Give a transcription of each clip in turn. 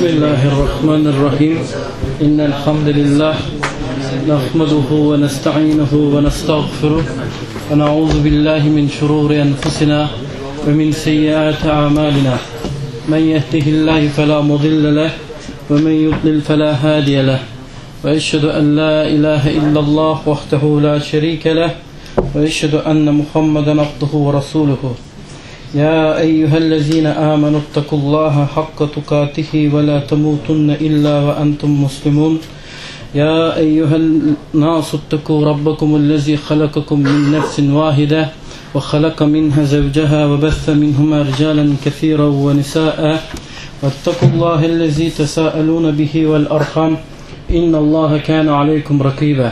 Bismillahirrahmanirrahim. İnnel hamdelellahi nahmeduhu ve nestainuhu ve nestağfiruh ve na'ûzu billahi min şurûri enfusina ve min seyyiâti a'mâlina. Men yehdihillahu felâ mudille leh ve men yudlil felâ hâdiye leh. Ve eşhedü en la ilahe illallah vahdehu la şerîke leh ve eşhedü enne Muhammeden abduhu ve rasûluhu. Ya eyyühellezine amenu ittakullaha hakka tukatihi ve la temutunne illa ve entum muslimun. Ya eyyühennasu ittaku rabbakumullezî halakakum min nefsin vahide ve halaka minha zevceha ve besse minhuma ricalen kesiran ve nisâ'a vettekullâhellezî tesâelûne bihi vel arham innallâhe kâne aleykum rakîbâ.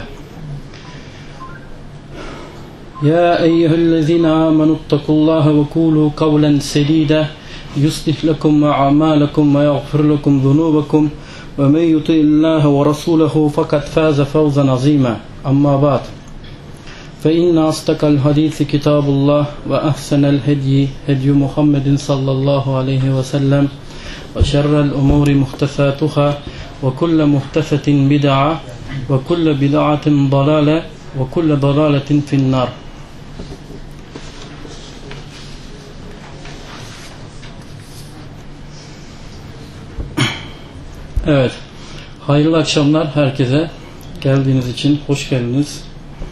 يا أيها الذين آمنوا اتقوا الله وقولوا قولا سديدا يصلح لكم أعمالكم ويغفر لكم ذنوبكم ومن يطع الله ورسوله فقد فاز فوزا عظيما أما بعد فإن أصدق الحديث كتاب الله وأحسن الهدي هدي محمد صلى الله عليه وسلم وشر الأمور محدثاتها وكل محدثة بدعة وكل بدعة ضلالة وكل ضلالة في النار. Evet, hayırlı akşamlar herkese. Geldiğiniz için hoş geldiniz.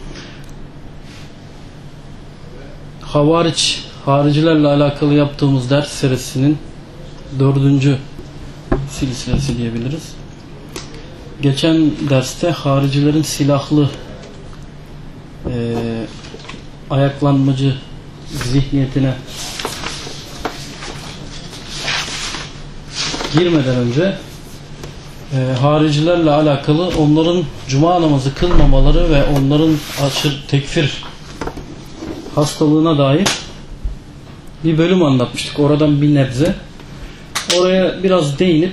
Haricilerle alakalı yaptığımız ders serisinin 4. silsilesi diyebiliriz. Geçen derste haricilerin silahlı ayaklanmacı zihniyetine girmeden önce haricilerle alakalı onların cuma namazı kılmamaları ve onların aşırı tekfir hastalığına dair bir bölüm anlatmıştık. Oradan bir nebze. Oraya biraz değinip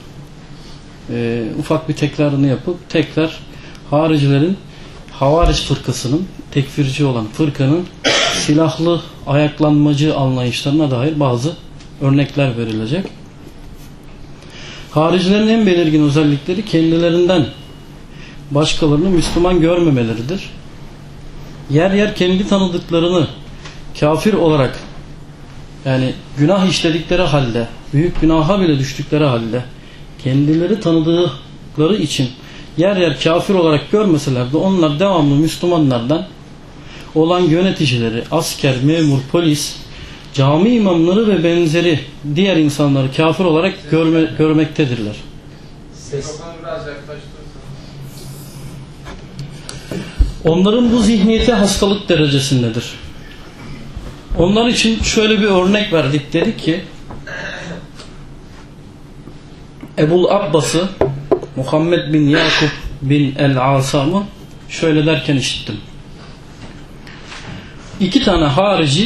ufak bir tekrarını yapıp tekrar haricilerin Havariç fırkasının, tekfirci olan fırkanın silahlı ayaklanmacı anlayışlarına dair bazı örnekler verilecek. Haricilerin en belirgin özellikleri kendilerinden başkalarını Müslüman görmemeleridir. Yer yer kendi tanıdıklarını kafir olarak, yani günah işledikleri halde, büyük günaha bile düştükleri halde kendileri tanıdıkları için yer yer kafir olarak görmeseler de onlar devamlı Müslümanlardan olan yöneticileri, asker, memur, polis, cami imamları ve benzeri diğer insanları kafir olarak görmektedirler. Onların bu zihniyeti hastalık derecesindedir. Onlar için şöyle bir örnek verdik, dedik ki Ebul Abbas'ı Muhammed bin Yakup bin el-Asam'ı şöyle derken işittim. 2 tane harici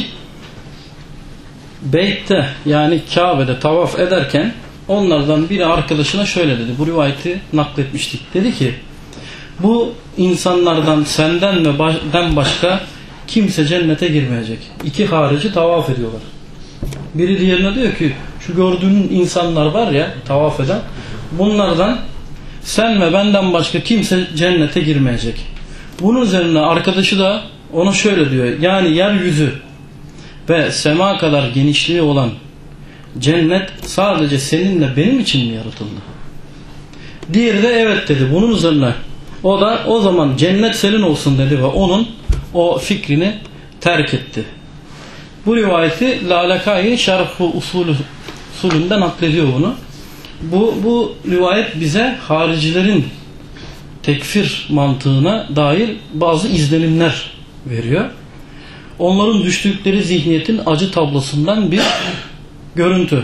Beyt'te, yani Kabe'de tavaf ederken onlardan biri arkadaşına şöyle dedi. Bu rivayeti nakletmiştik. Dedi ki bu insanlardan senden ve benden başka kimse cennete girmeyecek. 2 harici tavaf ediyorlar. Biri diğerine diyor ki şu gördüğün insanlar var ya tavaf eden, bunlardan sen ve benden başka kimse cennete girmeyecek. Bunun üzerine arkadaşı da ona şöyle diyor. Yani yeryüzü ve sema kadar genişliği olan cennet sadece seninle benim için mi yaratıldı? Diğeri de evet dedi. Bunun üzerine o da o zaman cennet senin olsun dedi ve onun o fikrini terk etti. Bu rivayeti Lalakâi Şerh-ı Usulü'nde naklediyor bunu. Bu rivayet bize haricilerin tekfir mantığına dair bazı izlenimler veriyor. Onların düştükleri zihniyetin acı tablosundan bir görüntü.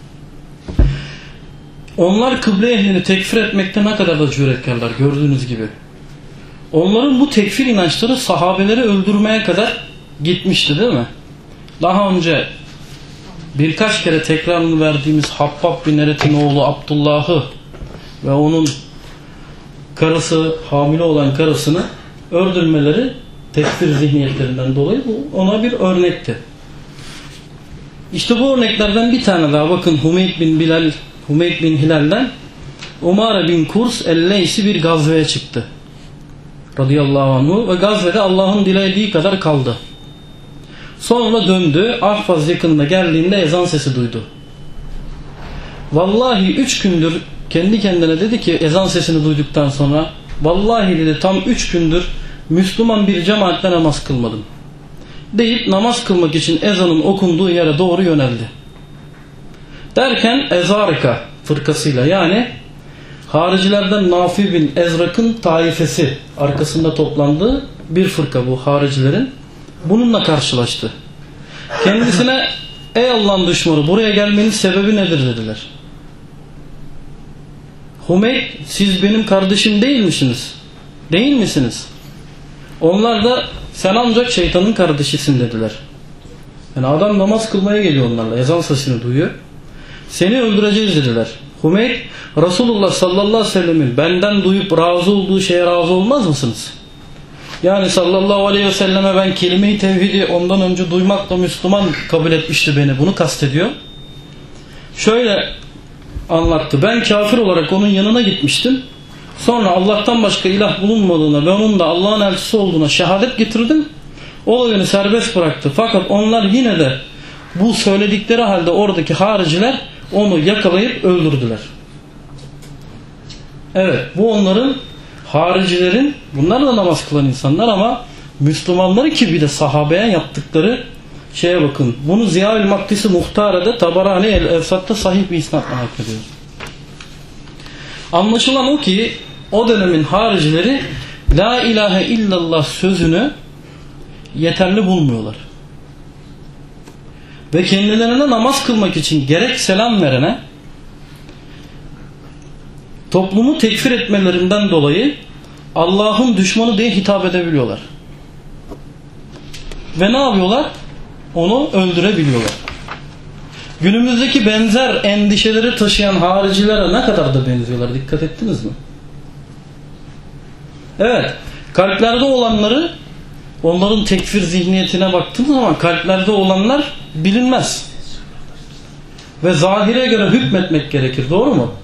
Onlar kıble ehlini tekfir etmekte ne kadar da cüretkarlar, gördüğünüz gibi. Onların bu tekfir inançları sahabeleri öldürmeye kadar gitmişti, değil mi? Daha önce birkaç kere tekrarını verdiğimiz Habbab bin Eret'in oğlu Abdullah'ı ve onun karısı, hamile olan karısını öldürmeleri tekfir zihniyetlerinden dolayı bu ona bir örnekti. İşte bu örneklerden bir tane daha bakın, Hümeyd bin Bilal Hümeyd bin Hilal'den Umare bin Kurs el-Leysi bir gazveye çıktı. Radıyallahu anhu ve gazvede Allah'ın dilediği kadar kaldı. Sonra döndü. Ahvaz yakınına geldiğinde ezan sesi duydu. Vallahi 3 gündür kendi kendine dedi ki ezan sesini duyduktan sonra vallahi dedi tam 3 gündür Müslüman bir cemaatle namaz kılmadım. Deyip namaz kılmak için ezanın okunduğu yere doğru yöneldi. Derken Ezarika fırkasıyla yani haricilerden Nafi bin Ezrak'ın taifesi arkasında toplandığı bir fırka bu haricilerin. Bununla karşılaştı. Kendisine ey Allah'ın düşmanı buraya gelmenin sebebi nedir dediler. Hümeyd siz benim kardeşim değil misiniz? Değil misiniz? Onlar da sen ancak şeytanın kardeşisin dediler. Yani adam namaz kılmaya geliyor onlarla. Ezan sesini duyuyor. Seni öldüreceğiz dediler. Hümeyd Resulullah sallallahu aleyhi ve sellemin benden duyup razı olduğu şeye razı olmaz mısınız? Yani sallallahu aleyhi ve selleme ben kelime-i tevhidi ondan önce duymakla Müslüman kabul etmişti beni. Bunu kastediyor. Şöyle anlattı. Ben kafir olarak onun yanına gitmiştim. Sonra Allah'tan başka ilah bulunmadığına ve onun da Allah'ın elçisi olduğuna şehadet getirdim. O beni serbest bıraktı. Fakat onlar yine de bu söyledikleri halde oradaki hariciler onu yakalayıp öldürdüler. Evet, bu onların haricilerin, bunlar da namaz kılan insanlar ama Müslümanları ki bir de sahabeye yaptıkları şeye bakın. Bunu Ziya-ül Makdisi Muhtare'de Tabarani el-Evsat'ta sahih bir isnatla naklediyor. Anlaşılan o ki o dönemin haricileri La ilahe illallah sözünü yeterli bulmuyorlar. Ve kendilerine namaz kılmak için gerek selam verene toplumu tekfir etmelerinden dolayı Allah'ın düşmanı diye hitap edebiliyorlar. Ve ne yapıyorlar? Onu öldürebiliyorlar. Günümüzdeki benzer endişeleri taşıyan haricilere ne kadar da benziyorlar. Dikkat ettiniz mi? Evet. Kalplerde olanları, onların tekfir zihniyetine baktığımız zaman kalplerde olanlar bilinmez. Ve zahire göre hükmetmek gerekir. Doğru mu?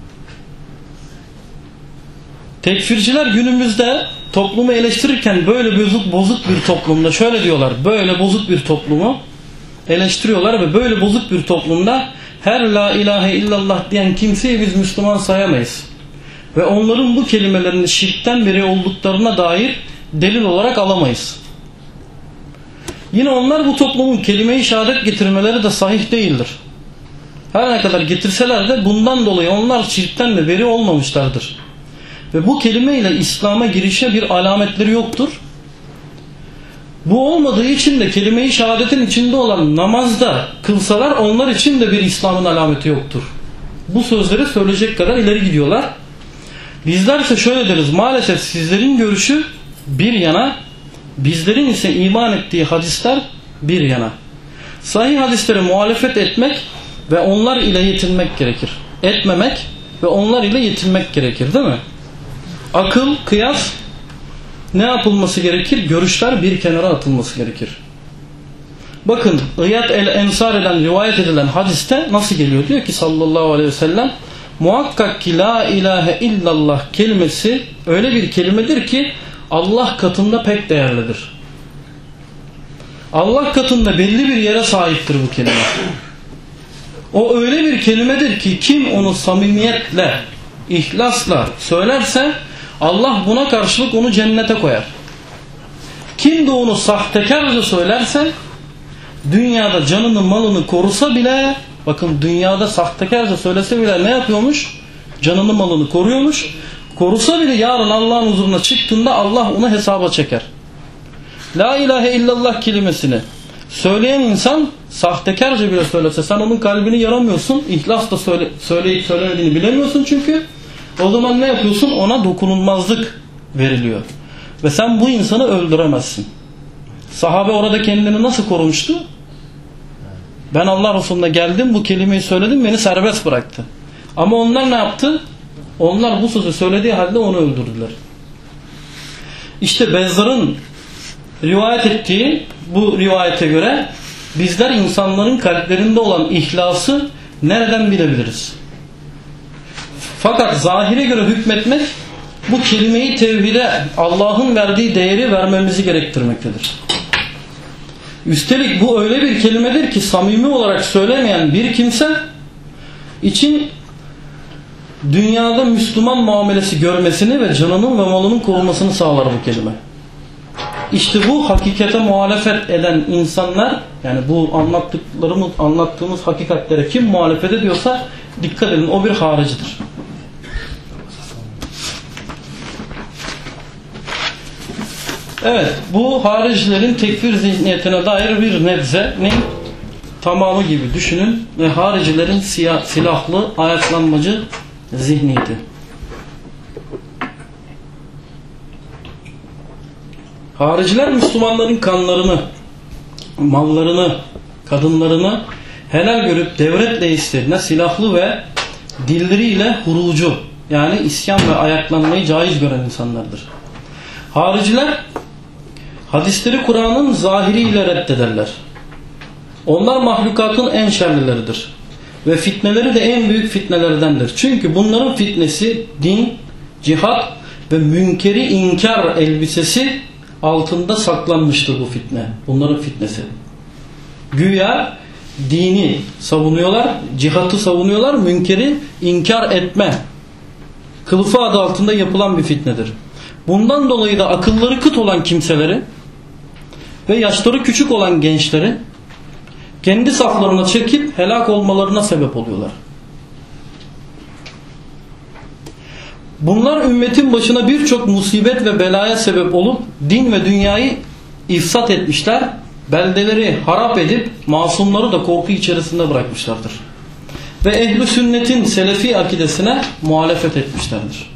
Tekfirciler günümüzde toplumu eleştirirken böyle bozuk bir toplumda şöyle diyorlar. Böyle bozuk bir toplumu eleştiriyorlar ve böyle bozuk bir toplumda her la ilahe illallah diyen kimseyi biz Müslüman sayamayız. Ve onların bu kelimelerini şirkten beri olduklarına dair delil olarak alamayız. Yine onlar bu toplumun kelime-i şehadet getirmeleri de sahih değildir. Her ne kadar getirseler de bundan dolayı onlar şirkten de beri olmamışlardır. Ve bu kelimeyle İslam'a girişe bir alametleri yoktur. Bu olmadığı için de kelime-i şehadetin içinde olan namazda kılsalar onlar için de bir İslam'ın alameti yoktur. Bu sözleri söyleyecek kadar ileri gidiyorlar. Bizlerse şöyle deriz, maalesef sizlerin görüşü bir yana, bizlerin ise iman ettiği hadisler bir yana. Sahih hadislere muhalefet etmek ve onlar ile yetinmek gerekir. Etmemek ve onlar ile yetinmek gerekir, değil mi? Akıl, kıyas ne yapılması gerekir? Görüşler bir kenara atılması gerekir. Bakın İyad el-Ensari'den rivayet edilen hadiste nasıl geliyor? Diyor ki sallallahu aleyhi ve sellem muhakkak ki la ilahe illallah kelimesi öyle bir kelimedir ki Allah katında pek değerlidir. Allah katında belli bir yere sahiptir bu kelime. O öyle bir kelimedir ki kim onu samimiyetle, ihlasla söylerse Allah buna karşılık onu cennete koyar. Kim de onu sahtekarca söylerse dünyada canını malını korusa bile, bakın dünyada sahtekarca söylese bile ne yapıyormuş? Canını malını koruyormuş. Korusa bile yarın Allah'ın huzuruna çıktığında Allah onu hesaba çeker. La ilahe illallah kelimesini söyleyen insan sahtekarca bile söylese sen onun kalbini yaramıyorsun. İhlasla söyleyip söylemediğini bilemiyorsun çünkü. O zaman ne yapıyorsun? Ona dokunulmazlık veriliyor. Ve sen bu insanı öldüremezsin. Sahabe orada kendini nasıl korumuştu? Ben Allah Resulü'ne geldim, bu kelimeyi söyledim, beni serbest bıraktı. Ama onlar ne yaptı? Onlar bu sözü söylediği halde onu öldürdüler. İşte Bezzar'ın rivayet ettiği bu rivayete göre bizler insanların kalplerinde olan ihlası nereden bilebiliriz? Fakat zahire göre hükmetmek bu kelime-i tevhide Allah'ın verdiği değeri vermemizi gerektirmektedir. Üstelik bu öyle bir kelimedir ki samimi olarak söylemeyen bir kimse için dünyada Müslüman muamelesi görmesini ve canının ve malının korunmasını sağlar bu kelime. İşte bu hakikate muhalefet eden insanlar, yani bu anlattığımız hakikatlere kim muhalefet ediyorsa dikkat edin, o bir haricidir. Evet, bu haricilerin tekfir zihniyetine dair bir nebzenin tamamı gibi düşünün ve haricilerin silahlı ayaklanmacı zihniyeti. Hariciler Müslümanların kanlarını, mallarını, kadınlarını helal görüp devlet reislerine silahlı ve dilleriyle hurucu, yani isyan ve ayaklanmayı caiz gören insanlardır. Hariciler hadisleri Kur'an'ın zahiriyle reddederler. Onlar mahlukatın en şerlileridir. Ve fitneleri de en büyük fitnelerdendir. Çünkü bunların fitnesi din, cihat ve münkeri inkar elbisesi altında saklanmıştır bu fitne. Bunların fitnesi. Güya dini savunuyorlar, cihatı savunuyorlar, münkeri inkar etme kılıfı adı altında yapılan bir fitnedir. Bundan dolayı da akılları kıt olan kimseleri ve yaşları küçük olan gençleri kendi saflarına çekip helak olmalarına sebep oluyorlar. Bunlar ümmetin başına birçok musibet ve belaya sebep olup din ve dünyayı ifsat etmişler, beldeleri harap edip masumları da korku içerisinde bırakmışlardır. Ve ehl-i sünnetin selefi akidesine muhalefet etmişlerdir.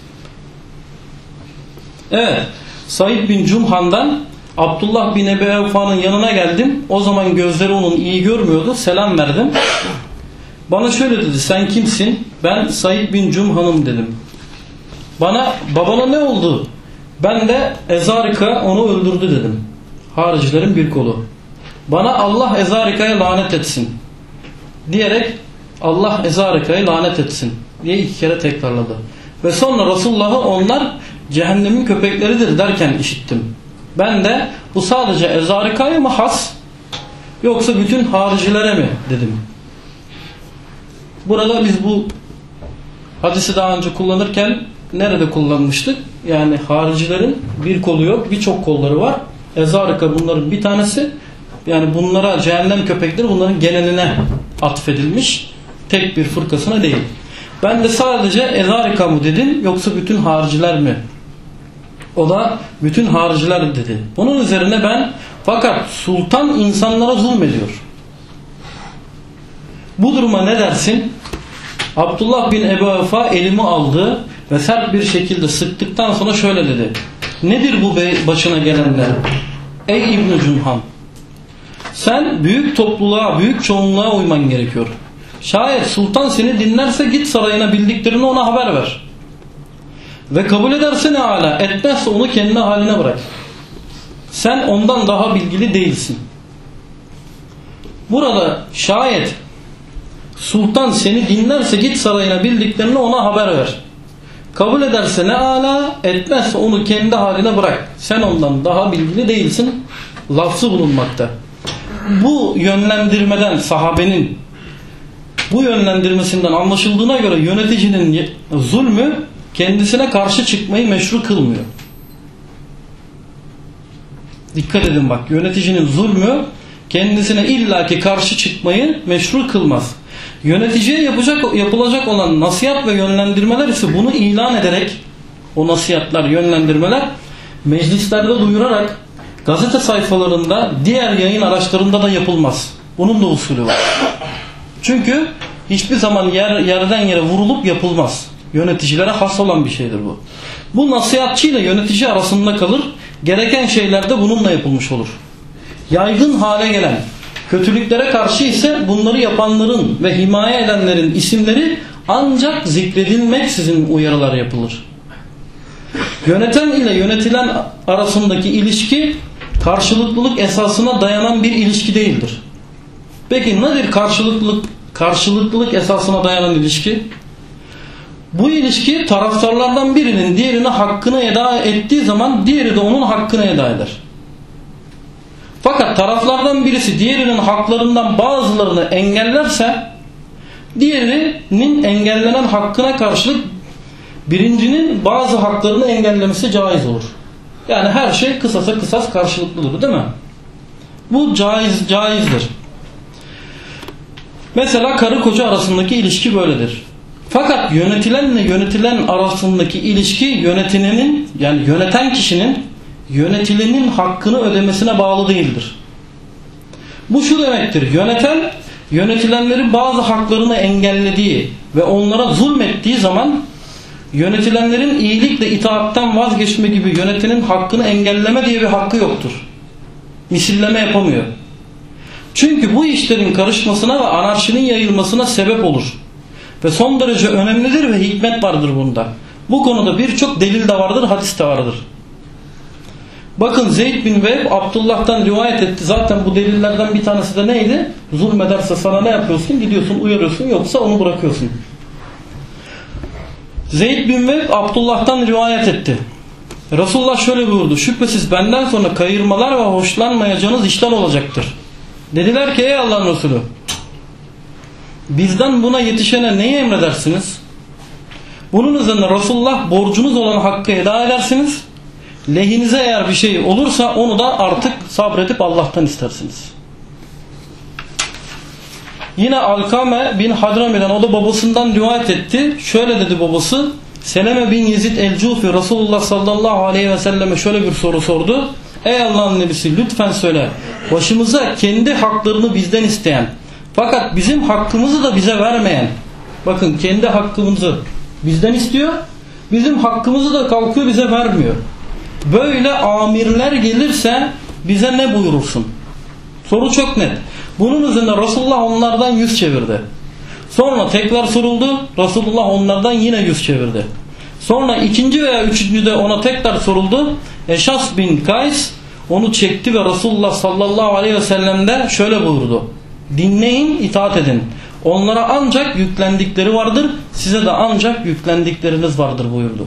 Evet, Said bin Cumhan'dan Abdullah bin Ebi Evfa'nın yanına geldim. O zaman gözleri onun iyi görmüyordu. Selam verdim. Bana şöyle dedi: sen kimsin? Ben Said bin Cumhan'ım dedim. Bana babana ne oldu? Ben de Ezarika onu öldürdü dedim. Haricilerin bir kolu. Bana Allah Ezarika'ya lanet etsin diyerek Allah Ezarika'ya lanet etsin diye 2 kere tekrarladı. Ve sonra Resulullah'ı onlar cehennemin köpekleridir derken işittim. Ben de bu sadece Ezarika'ya mı has yoksa bütün haricilere mi dedim. Burada biz bu hadisi daha önce kullanırken nerede kullanmıştık? Yani haricilerin bir kolu yok, birçok kolları var. Ezarika bunların bir tanesi. Yani bunlara cehennem köpekleri bunların geneline atfedilmiş. Tek bir fırkasına değil. Ben de sadece Ezarika mı dedim yoksa bütün hariciler mi? O da bütün hariciler dedi. Bunun üzerine ben fakat sultan insanlara zulmediyor. Bu duruma ne dersin? Abdullah bin Ebu Evfa elimi aldı ve sert bir şekilde sıktıktan sonra şöyle dedi: nedir bu başına gelenler? Ey İbn-i Cumhan, sen büyük topluluğa, büyük çoğunluğa uyman gerekiyor. Şayet sultan seni dinlerse git sarayına, bildiklerini ona haber ver. Ve kabul ederse ne âlâ, etmezse onu kendi haline bırak. Sen ondan daha bilgili değilsin. Burada şayet sultan seni dinlerse git sarayına, bildiklerini ona haber ver. Kabul ederse ne âlâ, etmezse onu kendi haline bırak. Sen ondan daha bilgili değilsin lafzı bulunmakta. Bu yönlendirmeden, sahabenin bu yönlendirmesinden anlaşıldığına göre yöneticinin zulmü kendisine karşı çıkmayı meşru kılmıyor. Dikkat edin bak, yöneticinin zulmü kendisine illaki karşı çıkmayı meşru kılmaz. Yöneticiye yapılacak olan nasihat ve yönlendirmeler ise bunu ilan ederek, o nasihatler, yönlendirmeler meclislerde duyurarak, gazete sayfalarında, diğer yayın araçlarında da yapılmaz. Bunun da usulü var. Çünkü hiçbir zaman yerden yere vurulup yapılmaz. Yöneticilere has olan bir şeydir bu. Bu nasihatçı ile yönetici arasında kalır. Gereken şeyler de bununla yapılmış olur. Yaygın hale gelen kötülüklere karşı ise bunları yapanların ve himaye edenlerin isimleri ancak zikredilmeksizin uyarılar yapılır. Yöneten ile yönetilen arasındaki ilişki karşılıklılık esasına dayanan bir ilişki değildir. Peki nedir karşılıklılık esasına dayanan ilişki? Bu ilişki taraftarlardan birinin diğerine hakkını eda ettiği zaman diğeri de onun hakkını eda eder. Fakat taraflardan birisi diğerinin haklarından bazılarını engellerse diğerinin engellenen hakkına karşılık birincinin bazı haklarını engellemesi caiz olur. Yani her şey kısasa kısas karşılıklıdır, değil mi? Bu caizdir. Mesela karı koca arasındaki ilişki böyledir. Fakat yönetilenle yönetilen arasındaki ilişki yönetenin, yani yöneten kişinin yönetilenin hakkını ödemesine bağlı değildir. Bu şu demektir: yöneten yönetilenlerin bazı haklarını engellediği ve onlara zulmettiği zaman yönetilenlerin iyilikle itaatten vazgeçme gibi yönetenin hakkını engelleme diye bir hakkı yoktur. Misilleme yapamıyor. Çünkü bu işlerin karışmasına ve anarşinin yayılmasına sebep olur. Ve son derece önemlidir ve hikmet vardır bunda. Bu konuda birçok delil de vardır, hadis de vardır. Bakın Zeyd bin Vehb Abdullah'tan rivayet etti. Zaten bu delillerden bir tanesi de neydi? Zulmederse sana ne yapıyorsun? Gidiyorsun, uyarıyorsun, yoksa onu bırakıyorsun. Zeyd bin Vehb Abdullah'tan rivayet etti. Resulullah şöyle buyurdu: şüphesiz benden sonra kayırmalar ve hoşlanmayacağınız işler olacaktır. Dediler ki ey Allah'ın Resulü, bizden buna yetişene neyi emredersiniz? Bunun üzerine Resulullah borcunuz olan hakkı eda edersiniz. Lehinize eğer bir şey olursa onu da artık sabredip Allah'tan istersiniz. Yine Alkame bin Hadrami'den, o da babasından rivayet etti. Şöyle dedi babası: Seleme bin Yezid el-Cufi Resulullah sallallahu aleyhi ve selleme şöyle bir soru sordu. Ey Allah'ın nebisi, lütfen söyle, başımıza kendi haklarını bizden isteyen fakat bizim hakkımızı da bize vermeyen, bakın kendi hakkımızı bizden istiyor, bizim hakkımızı da kalkıyor bize vermiyor. Böyle amirler gelirse bize ne buyurursun? Soru çok net. Bunun üzerine Resulullah onlardan yüz çevirdi. Sonra tekrar soruldu. Resulullah onlardan yine yüz çevirdi. Sonra ikinci veya üçüncüde ona tekrar soruldu. Eşas bin Kays onu çekti ve Resulullah sallallahu aleyhi ve sellem de şöyle buyurdu: dinleyin, itaat edin. Onlara ancak yüklendikleri vardır, size de ancak yüklendikleriniz vardır buyurdu.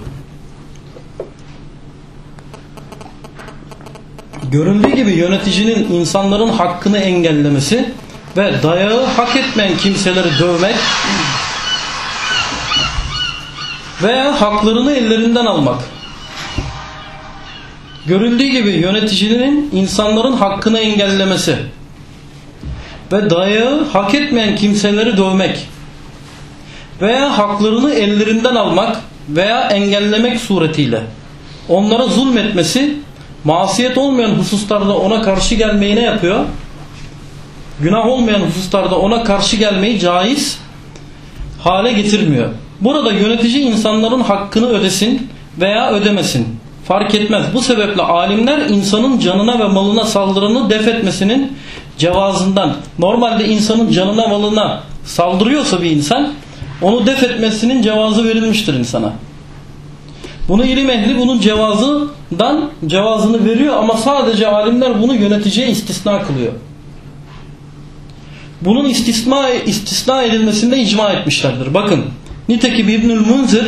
Görüldüğü gibi yöneticinin insanların hakkını engellemesi ve dayağı hak etmeyen kimseleri dövmek veya haklarını ellerinden almak. Görüldüğü gibi yöneticinin insanların hakkını engellemesi ve dayağı hak etmeyen kimseleri dövmek veya haklarını ellerinden almak veya engellemek suretiyle onlara zulmetmesi, masiyet olmayan hususlarda ona karşı gelmeyi ne yapıyor? Günah olmayan hususlarda ona karşı gelmeyi caiz hale getirmiyor. Burada yönetici insanların hakkını ödesin veya ödemesin, fark etmez. Bu sebeple alimler insanın canına ve malına saldırını def etmesinin cevazından, normalde insanın canına malına saldırıyorsa bir insan, onu def etmesinin cevazı verilmiştir insana. Bunu ilim ehli bunun cevazını veriyor ama sadece alimler bunu yöneticiye istisna kılıyor. Bunun istisna edilmesinde icma etmişlerdir. Bakın, nitekim İbnül Munzir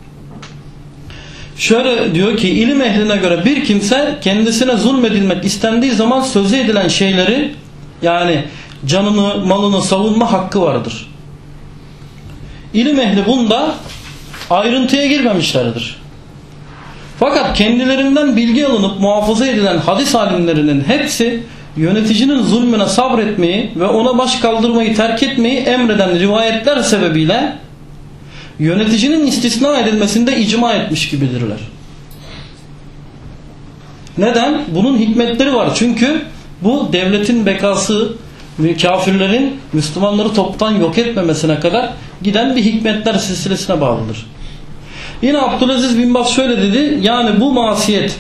şöyle diyor ki, ilim ehline göre bir kimse kendisine zulmedilmek istendiği zaman sözü edilen şeyleri, yani canını, malını savunma hakkı vardır. İlim ehli bunda ayrıntıya girmemişlerdir. Fakat kendilerinden bilgi alınıp muhafaza edilen hadis alimlerinin hepsi yöneticinin zulmüne sabretmeyi ve ona baş kaldırmayı terk etmeyi emreden rivayetler sebebiyle yöneticinin istisna edilmesinde icma etmiş gibidirler. Neden? Bunun hikmetleri var. Çünkü bu devletin bekası, kafirlerin Müslümanları toptan yok etmemesine kadar giden bir hikmetler silsilesine bağlıdır. Yine Abdülaziz bin Baz şöyle dedi: yani bu masiyet,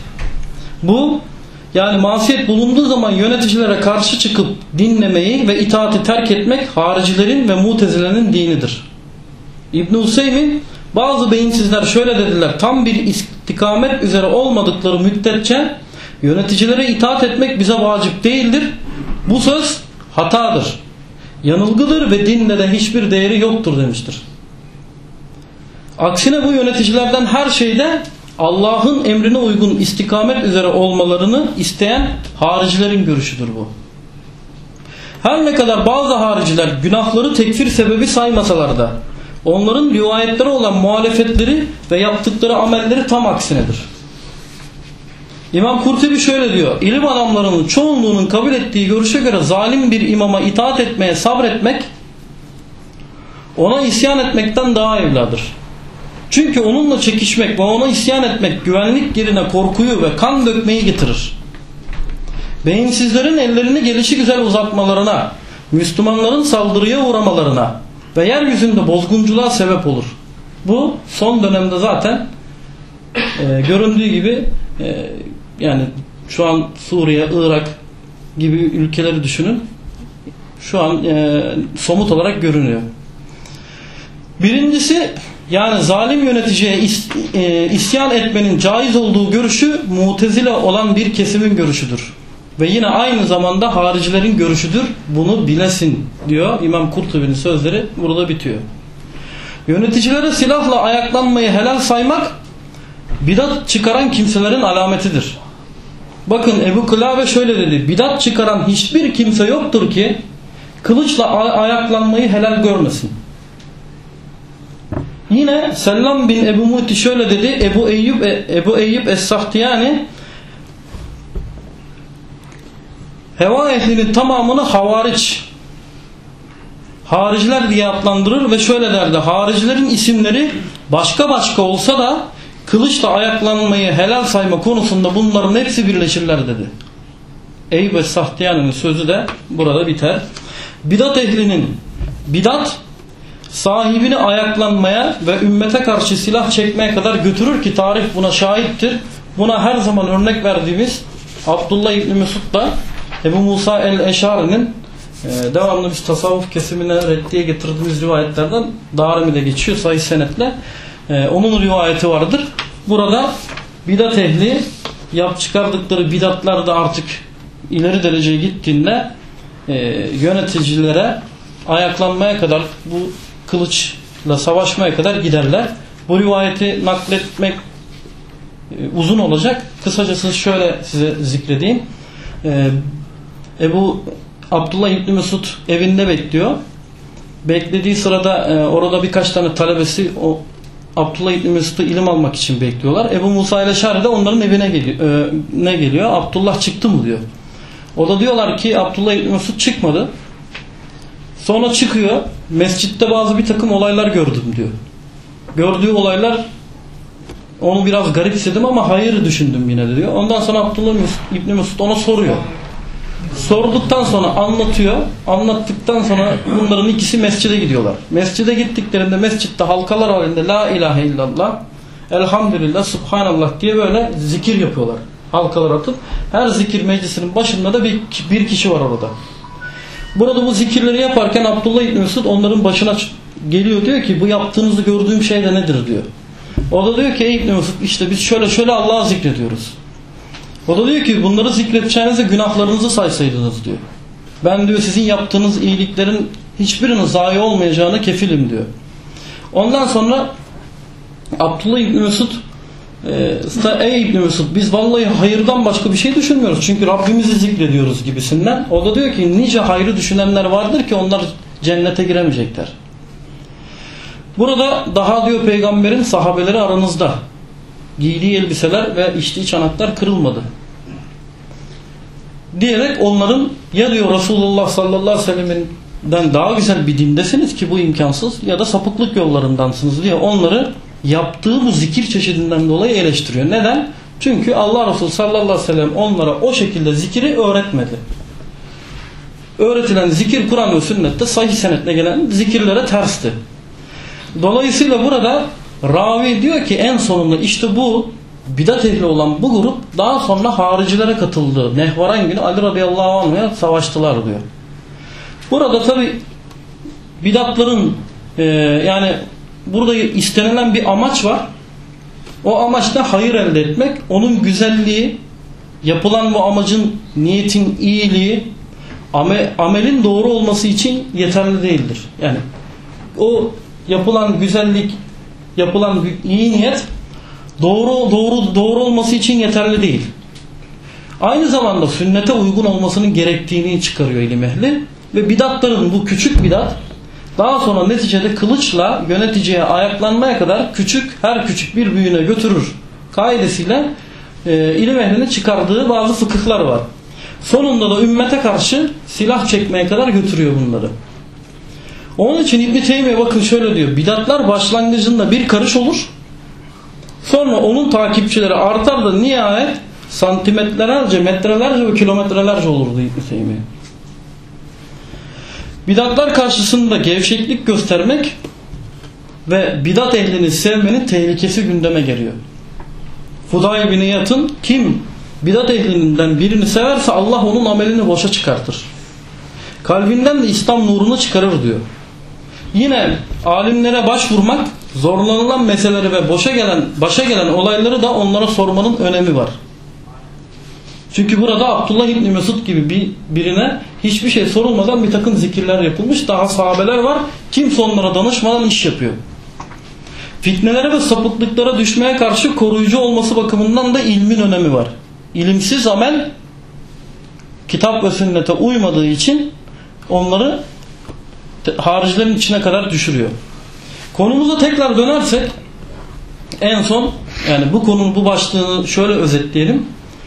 masiyet bulunduğu zaman yöneticilere karşı çıkıp dinlemeyi ve itaati terk etmek haricilerin ve mutezilerin dinidir. İbn-i Hüseyin, bazı beyinsizler şöyle dediler: tam bir istikamet üzere olmadıkları müddetçe yöneticilere itaat etmek bize vacip değildir. Bu söz hatadır, yanılgıdır ve dinde de hiçbir değeri yoktur demiştir. Aksine bu yöneticilerden her şeyde Allah'ın emrine uygun istikamet üzere olmalarını isteyen haricilerin görüşüdür bu. Her ne kadar bazı hariciler günahları tekfir sebebi saymasalar da onların rivayetlere olan muhalefetleri ve yaptıkları amelleri tam aksinedir. İmam Kurtubi şöyle diyor: İlim adamlarının çoğunluğunun kabul ettiği görüşe göre zalim bir imama itaat etmeye sabretmek, ona isyan etmekten daha evladır. Çünkü onunla çekişmek ve ona isyan etmek güvenlik yerine korkuyu ve kan dökmeyi getirir. Beyinsizlerin ellerini gelişigüzel uzatmalarına, Müslümanların saldırıya uğramalarına ve yeryüzünde bozgunculuğa sebep olur. Bu son dönemde zaten göründüğü gibi yani şu an Suriye, Irak gibi ülkeleri düşünün. Şu an somut olarak görünüyor. Birincisi, yani zalim yöneticiye isyan etmenin caiz olduğu görüşü Mutezile olan bir kesimin görüşüdür. Ve yine aynı zamanda haricilerin görüşüdür. Bunu bilesin diyor İmam Kurtubi'nin sözleri burada bitiyor. Yöneticilere silahla ayaklanmayı helal saymak bidat çıkaran kimselerin alametidir. Bakın Ebu Kılabe şöyle dedi: bidat çıkaran hiçbir kimse yoktur ki kılıçla ayaklanmayı helal görmesin. Yine Selam bin Ebu Muti şöyle dedi: Ebu Eyyub Es-Sahtiyani heva ehlinin tamamını hariciler diye adlandırır ve şöyle derdi: haricilerin isimleri başka başka olsa da kılıçla ayaklanmayı helal sayma konusunda bunların hepsi birleşirler dedi. Eyyub Es-Sahtiyani'nin sözü de burada biter. Bidat ehlinin bidat sahibini ayaklanmaya ve ümmete karşı silah çekmeye kadar götürür ki tarih buna şahittir. Buna her zaman örnek verdiğimiz Abdullah İbni Mesud da Ebu Musa el-Eşari'nin devamlı biz tasavvuf kesimine reddiye getirdiğimiz rivayetlerden Darimi'de geçiyor sahih senetle. Onun rivayeti vardır. Burada bidat ehli çıkardıkları bidatlar da artık ileri dereceye gittiğinde yöneticilere ayaklanmaya kadar, bu kılıçla savaşmaya kadar giderler. Bu rivayeti nakletmek uzun olacak. Kısacası şöyle size zikredeyim. Abdullah İbni Mesud evinde bekliyor. Beklediği sırada orada birkaç tane talebesi o Abdullah İbni Mesud'u ilim almak için bekliyorlar. Ebu Musa el-Eşari de onların evine geliyor. Abdullah çıktı mı diyor. O da diyorlar ki Abdullah İbni Mesud çıkmadı. Sonra çıkıyor. Mescitte bir takım olaylar gördüm diyor. Gördüğü olaylar onu biraz garipsedim ama hayır düşündüm yine de diyor. Ondan sonra Abdullah İbni Mesud ona soruyor. Sorduktan sonra anlatıyor. Anlattıktan sonra bunların ikisi mescide gidiyorlar. Mescide gittiklerinde mescitte halkalar halinde La ilahe illallah, Elhamdülillah, Subhanallah diye böyle zikir yapıyorlar. Halkalar atıp. Her zikir meclisinin başında da bir kişi var orada. Burada bu zikirleri yaparken Abdullah İbni Mesud onların başına geliyor, diyor ki bu yaptığınızı gördüğüm şey de nedir diyor. O da diyor ki ey İbni Mesud, işte biz şöyle Allah'ı zikrediyoruz. O da diyor ki bunları zikredeceğinize günahlarınızı saysaydınız diyor. Ben diyor sizin yaptığınız iyiliklerin hiçbirinin zayi olmayacağına kefilim diyor. Ondan sonra Abdullah İbni Mesud ey İbni Mesud, biz vallahi hayırdan başka bir şey düşünmüyoruz. Çünkü Rabbimizi zikrediyoruz gibisinden. O da diyor ki nice hayrı düşünenler vardır ki onlar cennete giremeyecekler. Burada daha diyor peygamberin sahabeleri aranızda. Giydiği elbiseler ve içtiği çanaklar kırılmadı. Diyerek onların ya diyor Resulullah sallallahu aleyhi ve sellem'den daha güzel bir dindesiniz ki bu imkansız, ya da sapıklık yollarındansınız diye onları yaptığı bu zikir çeşidinden dolayı eleştiriyor. Neden? Çünkü Allah Resulü sallallahu aleyhi ve sellem onlara o şekilde zikiri öğretmedi. Öğretilen zikir Kur'an ve sünnette sahih senetle gelen zikirlere tersti. Dolayısıyla burada ravi diyor ki en sonunda işte bu bidat ehli olan bu grup daha sonra haricilere katıldı. Nehvaran günü Ali radıyallahu anh'a savaştılar diyor. Burada tabi bidatların yani burada istenilen bir amaç var. O amaç da hayır elde etmek. Onun güzelliği, yapılan bu amacın, niyetin iyiliği, amelin doğru olması için yeterli değildir. Yani o yapılan güzellik yapılan iyi niyet doğru olması için yeterli değil. Aynı zamanda sünnete uygun olmasının gerektiğini çıkarıyor ilim ehli ve bidatların bu küçük bidat daha sonra neticede kılıçla yöneticiye ayaklanmaya kadar her küçük bir büyüğüne götürür kaidesiyle ilim ehlinin çıkardığı bazı fıkıhlar var. Sonunda da ümmete karşı silah çekmeye kadar götürüyor bunları. Onun için İbn Teymiye bakın şöyle diyor. Bidatlar başlangıcında bir karış olur. Sonra onun takipçileri artar da nihayet santimetrelerce, metrelerce ve kilometrelerce olur diyor İbn Teymiye. Bidatlar karşısında gevşeklik göstermek ve bidat ehlini sevmenin tehlikesi gündeme geliyor. Fudayl bin İyad'ın kim bidat ehlinden birini severse Allah onun amelini boşa çıkartır. Kalbinden de İslam nurunu çıkarır diyor. Yine alimlere başvurmak, zorlanılan meseleleri ve başa gelen olayları da onlara sormanın önemi var. Çünkü burada Abdullah İbni Mesud gibi birine hiçbir şey sorulmadan bir takım zikirler yapılmış. Daha sahabeler var. Kimse onlara danışmadan iş yapıyor. Fitnelere ve sapıklıklara düşmeye karşı koruyucu olması bakımından da ilmin önemi var. İlimsiz amel kitap ve sünnete uymadığı için onları haricilerin içine kadar düşürüyor. Konumuza tekrar dönersek en son yani bu konunun bu başlığını şöyle özetleyelim.